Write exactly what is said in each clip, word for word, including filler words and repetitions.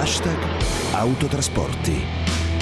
Hashtag Autotrasporti.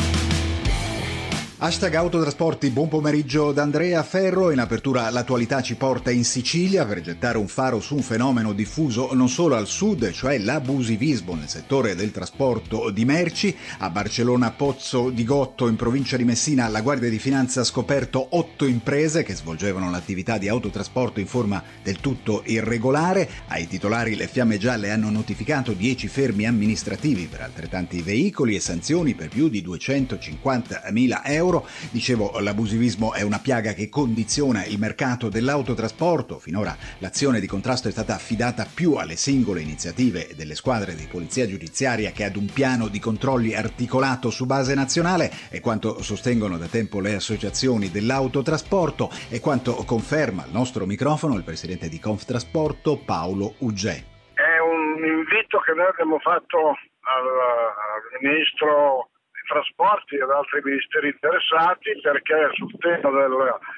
Hashtag Autotrasporti, buon pomeriggio da Andrea Ferro. In apertura l'attualità ci porta in Sicilia per gettare un faro su un fenomeno diffuso non solo al sud, cioè l'abusivismo nel settore del trasporto di merci. A Barcellona Pozzo di Gotto, in provincia di Messina, la Guardia di Finanza ha scoperto otto imprese che svolgevano l'attività di autotrasporto in forma del tutto irregolare. Ai titolari le Fiamme Gialle hanno notificato dieci fermi amministrativi per altrettanti veicoli e sanzioni per più di duecentocinquantamila euro. Dicevo, l'abusivismo è una piaga che condiziona il mercato dell'autotrasporto. Finora l'azione di contrasto è stata affidata più alle singole iniziative delle squadre di polizia giudiziaria che ad un piano di controlli articolato su base nazionale, e quanto sostengono da tempo le associazioni dell'autotrasporto e quanto conferma al nostro microfono il presidente di Conftrasporto Paolo Uggè. È un invito che noi abbiamo fatto al, al ministro trasporti ed altri ministeri interessati, perché sul tema del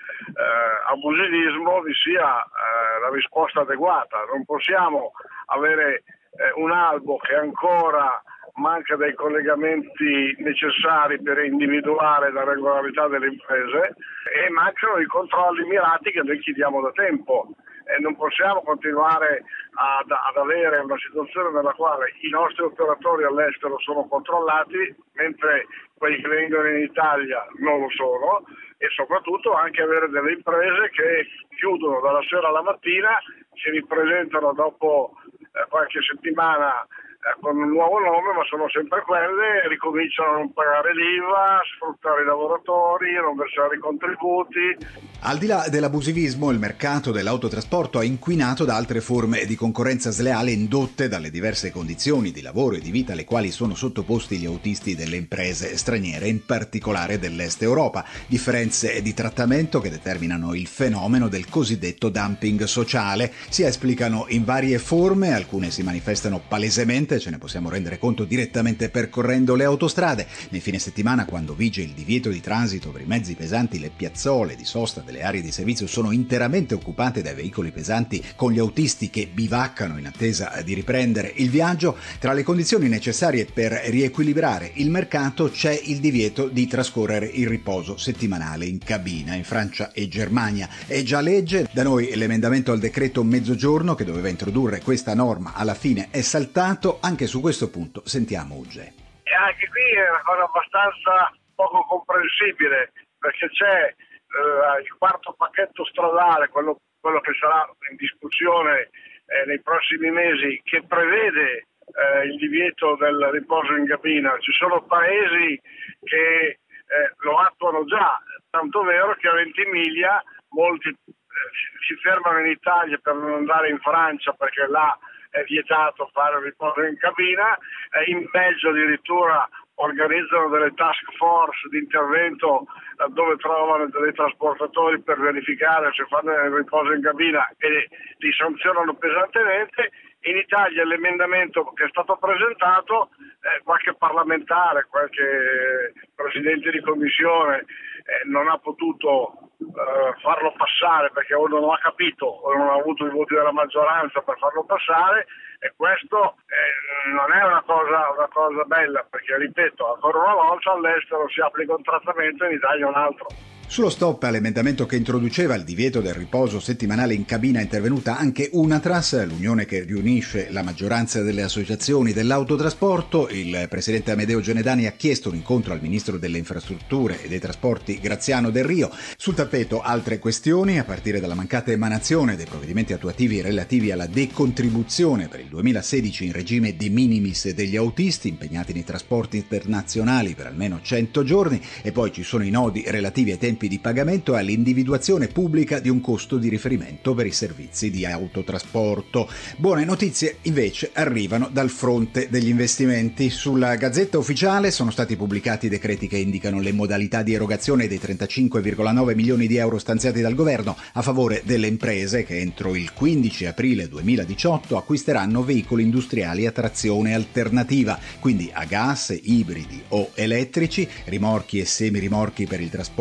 eh, abusivismo vi sia eh, la risposta adeguata. Non possiamo avere eh, un albo che ancora manca dei collegamenti necessari per individuare la regolarità delle imprese e mancano i controlli mirati che noi chiediamo da tempo. E non possiamo continuare ad, ad avere una situazione nella quale i nostri operatori all'estero sono controllati mentre quelli che vengono in Italia non lo sono, e soprattutto anche avere delle imprese che chiudono dalla sera alla mattina, si ripresentano dopo eh, qualche settimana eh, con un nuovo nome, ma sono sempre quelle, e ricominciano a non pagare l'I V A, a sfruttare i lavoratori, a non versare i contributi. Al di là dell'abusivismo, il mercato dell'autotrasporto è inquinato da altre forme di concorrenza sleale indotte dalle diverse condizioni di lavoro e di vita alle quali sono sottoposti gli autisti delle imprese straniere, in particolare dell'Est Europa. Differenze di trattamento che determinano il fenomeno del cosiddetto dumping sociale. Si esplicano in varie forme, alcune si manifestano palesemente, ce ne possiamo rendere conto direttamente percorrendo le autostrade. Nei fine settimana, quando vige il divieto di transito per i mezzi pesanti, le piazzole di sosta delle aree di servizio sono interamente occupate dai veicoli pesanti, con gli autisti che bivaccano in attesa di riprendere il viaggio. Tra le condizioni necessarie per riequilibrare il mercato c'è il divieto di trascorrere il riposo settimanale in cabina. In Francia e Germania è già legge. Da noi l'emendamento al decreto mezzogiorno che doveva introdurre questa norma alla fine è saltato. Anche su questo punto sentiamo Uggè. E anche qui è una cosa abbastanza poco comprensibile, perché c'è Uh, il quarto pacchetto stradale, quello, quello che sarà in discussione eh, nei prossimi mesi, che prevede eh, il divieto del riposo in cabina. Ci sono paesi che eh, lo attuano già, tanto vero che a Ventimiglia molti eh, si fermano in Italia per non andare in Francia perché là è vietato fare il riposo in cabina, eh, in Belgio addirittura organizzano delle task force di intervento dove trovano dei trasportatori per verificare se fanno il riposo in cabina e li sanzionano pesantemente. In Italia l'emendamento che è stato presentato, eh, qualche parlamentare, qualche presidente di commissione eh, non ha potuto eh, farlo passare perché o non ha capito o non ha avuto i voti della maggioranza per farlo passare, e questo eh, non è una cosa, una cosa bella, perché ripeto, ancora una volta all'estero si applica un trattamento, in Italia un altro. Sullo stop all'emendamento che introduceva il divieto del riposo settimanale in cabina è intervenuta anche Unatras, l'unione che riunisce la maggioranza delle associazioni dell'autotrasporto. Il presidente Amedeo Genedani ha chiesto un incontro al ministro delle infrastrutture e dei trasporti Graziano Del Rio. Sul tappeto altre questioni, a partire dalla mancata emanazione dei provvedimenti attuativi relativi alla decontribuzione per il duemilasedici in regime de minimis degli autisti impegnati nei trasporti internazionali per almeno cento giorni, e poi ci sono i nodi relativi ai tempi di pagamento e all'individuazione pubblica di un costo di riferimento per i servizi di autotrasporto. Buone notizie invece arrivano dal fronte degli investimenti. Sulla Gazzetta Ufficiale sono stati pubblicati i decreti che indicano le modalità di erogazione dei trentacinque virgola nove milioni di euro stanziati dal governo a favore delle imprese che entro il quindici aprile duemiladiciotto acquisteranno veicoli industriali a trazione alternativa, quindi a gas, ibridi o elettrici, rimorchi e semirimorchi per il trasporto in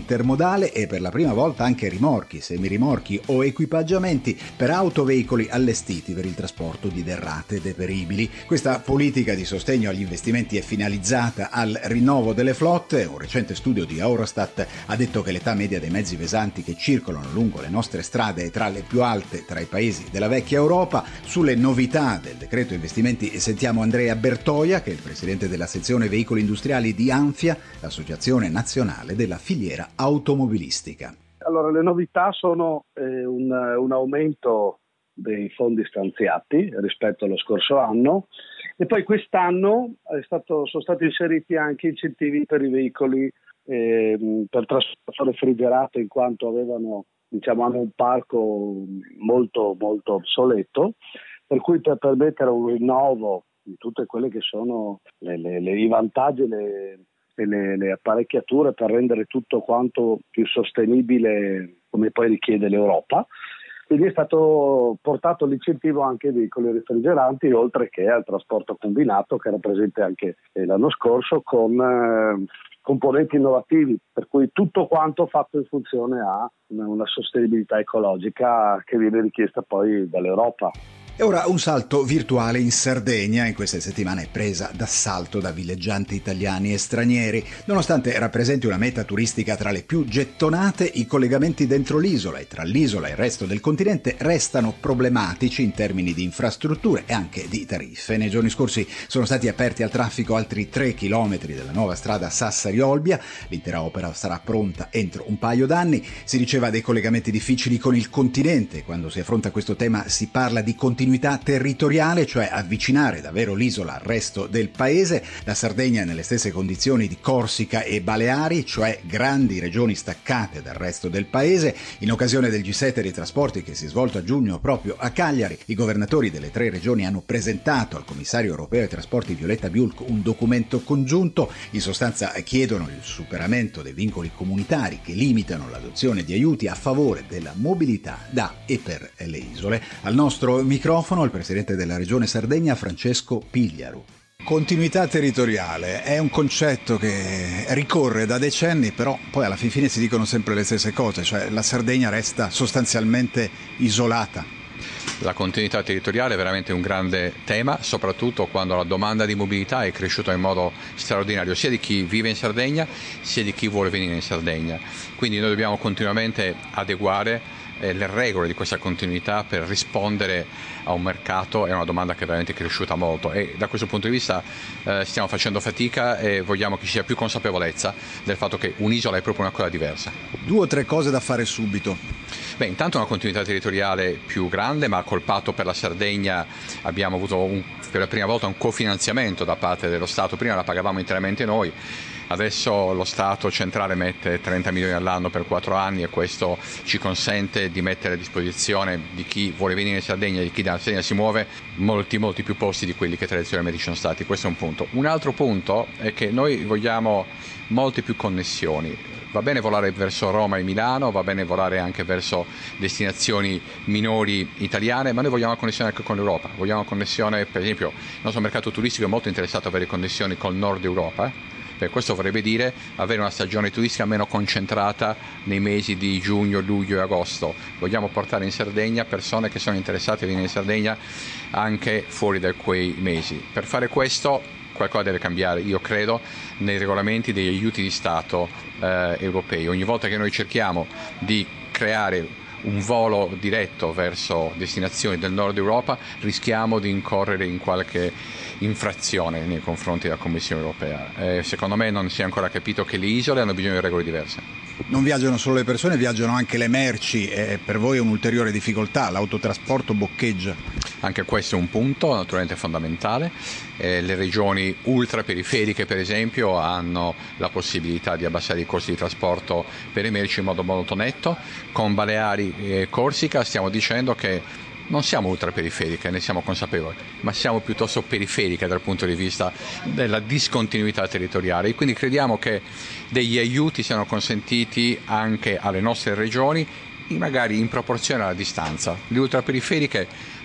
intermodale e per la prima volta anche rimorchi, semirimorchi o equipaggiamenti per autoveicoli allestiti per il trasporto di derrate deperibili. Questa politica di sostegno agli investimenti è finalizzata al rinnovo delle flotte. Un recente studio di Eurostat ha detto che l'età media dei mezzi pesanti che circolano lungo le nostre strade è tra le più alte tra i paesi della vecchia Europa. Sulle novità del decreto investimenti sentiamo Andrea Bertoia, che è il presidente della sezione veicoli industriali di ANFIA, l'associazione nazionale della filiera automobilistica. Allora, le novità sono eh, un, un aumento dei fondi stanziati rispetto allo scorso anno e poi quest'anno è stato, sono stati inseriti anche incentivi per i veicoli eh, per trasporto refrigerato, in quanto avevano, diciamo, hanno un parco molto molto obsoleto, per cui per permettere un rinnovo di tutte quelle che sono le, le, le, i vantaggi le, le, le apparecchiature per rendere tutto quanto più sostenibile come poi richiede l'Europa. Quindi è stato portato l'incentivo anche ai veicoli refrigeranti, oltre che al trasporto combinato che era presente anche l'anno scorso con eh, componenti innovativi, per cui tutto quanto fatto in funzione a una, una sostenibilità ecologica che viene richiesta poi dall'Europa. E ora un salto virtuale in Sardegna. In queste settimane è presa d'assalto da villeggianti italiani e stranieri. Nonostante rappresenti una meta turistica tra le più gettonate, i collegamenti dentro l'isola e tra l'isola e il resto del continente restano problematici in termini di infrastrutture e anche di tariffe. Nei giorni scorsi sono stati aperti al traffico altri tre chilometri della nuova strada Sassari-Olbia. L'intera opera sarà pronta entro un paio d'anni. Si diceva dei collegamenti difficili con il continente. Quando si affronta questo tema si parla di continuità territoriale, cioè avvicinare davvero l'isola al resto del paese. La Sardegna è nelle stesse condizioni di Corsica e Baleari, cioè grandi regioni staccate dal resto del paese. In occasione del G sette dei trasporti che si è svolto a giugno proprio a Cagliari, i governatori delle tre regioni hanno presentato al commissario europeo ai trasporti Violetta Bulc un documento congiunto. In sostanza chiedono il superamento dei vincoli comunitari che limitano l'adozione di aiuti a favore della mobilità da e per le isole. Al nostro microfono il presidente della regione Sardegna Francesco Pigliaru. Continuità territoriale è un concetto che ricorre da decenni, però poi alla fin fine si dicono sempre le stesse cose, cioè la Sardegna resta sostanzialmente isolata. La continuità territoriale è veramente un grande tema, soprattutto quando la domanda di mobilità è cresciuta in modo straordinario, sia di chi vive in Sardegna sia di chi vuole venire in Sardegna. Quindi noi dobbiamo continuamente adeguare le regole di questa continuità per rispondere a un mercato e a una domanda che è veramente cresciuta molto, e da questo punto di vista eh, stiamo facendo fatica e vogliamo che ci sia più consapevolezza del fatto che un'isola è proprio una cosa diversa. Due o tre cose da fare subito. Beh, intanto una continuità territoriale più grande, ma col patto per la Sardegna abbiamo avuto un, per la prima volta un cofinanziamento da parte dello Stato. Prima la pagavamo interamente noi, adesso lo Stato centrale mette trenta milioni all'anno per quattro anni e questo ci consente di mettere a disposizione di chi vuole venire in Sardegna e di chi dalla Sardegna si muove molti molti più posti di quelli che tradizionalmente ci sono stati. Questo è un punto. Un altro punto è che noi vogliamo molte più connessioni. Va bene volare verso Roma e Milano, va bene volare anche verso destinazioni minori italiane, ma noi vogliamo una connessione anche con l'Europa. Vogliamo una connessione, per esempio, il nostro mercato turistico è molto interessato ad avere connessioni col nord Europa. Eh? Per questo vorrebbe dire avere una stagione turistica meno concentrata nei mesi di giugno, luglio e agosto. Vogliamo portare in Sardegna persone che sono interessate a venire in Sardegna anche fuori da quei mesi. Per fare questo qualcosa deve cambiare, io credo, nei regolamenti degli aiuti di Stato eh, europei. Ogni volta che noi cerchiamo di creare un volo diretto verso destinazioni del nord Europa rischiamo di incorrere in qualche infrazione nei confronti della Commissione europea. Eh, secondo me non si è ancora capito che le isole hanno bisogno di regole diverse. Non viaggiano solo le persone, viaggiano anche le merci e per voi è un'ulteriore difficoltà, l'autotrasporto boccheggia. Anche questo è un punto naturalmente fondamentale. Eh, le regioni ultraperiferiche per esempio hanno la possibilità di abbassare i costi di trasporto per le merci in modo molto netto. Con Baleari e Corsica stiamo dicendo che non siamo ultraperiferiche, ne siamo consapevoli, ma siamo piuttosto periferiche dal punto di vista della discontinuità territoriale. E quindi crediamo che degli aiuti siano consentiti anche alle nostre regioni, magari in proporzione alla distanza. Le ultraperiferiche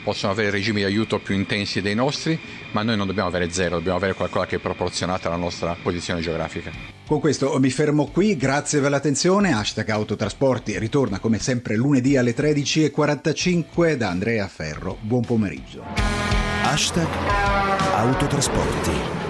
possono avere regimi di aiuto più intensi dei nostri, ma noi non dobbiamo avere zero, dobbiamo avere qualcosa che è proporzionata alla nostra posizione geografica. Con questo mi fermo qui, grazie per l'attenzione. Hashtag Autotrasporti ritorna come sempre lunedì alle tredici e quarantacinque da Andrea Ferro. Buon pomeriggio. Hashtag Autotrasporti.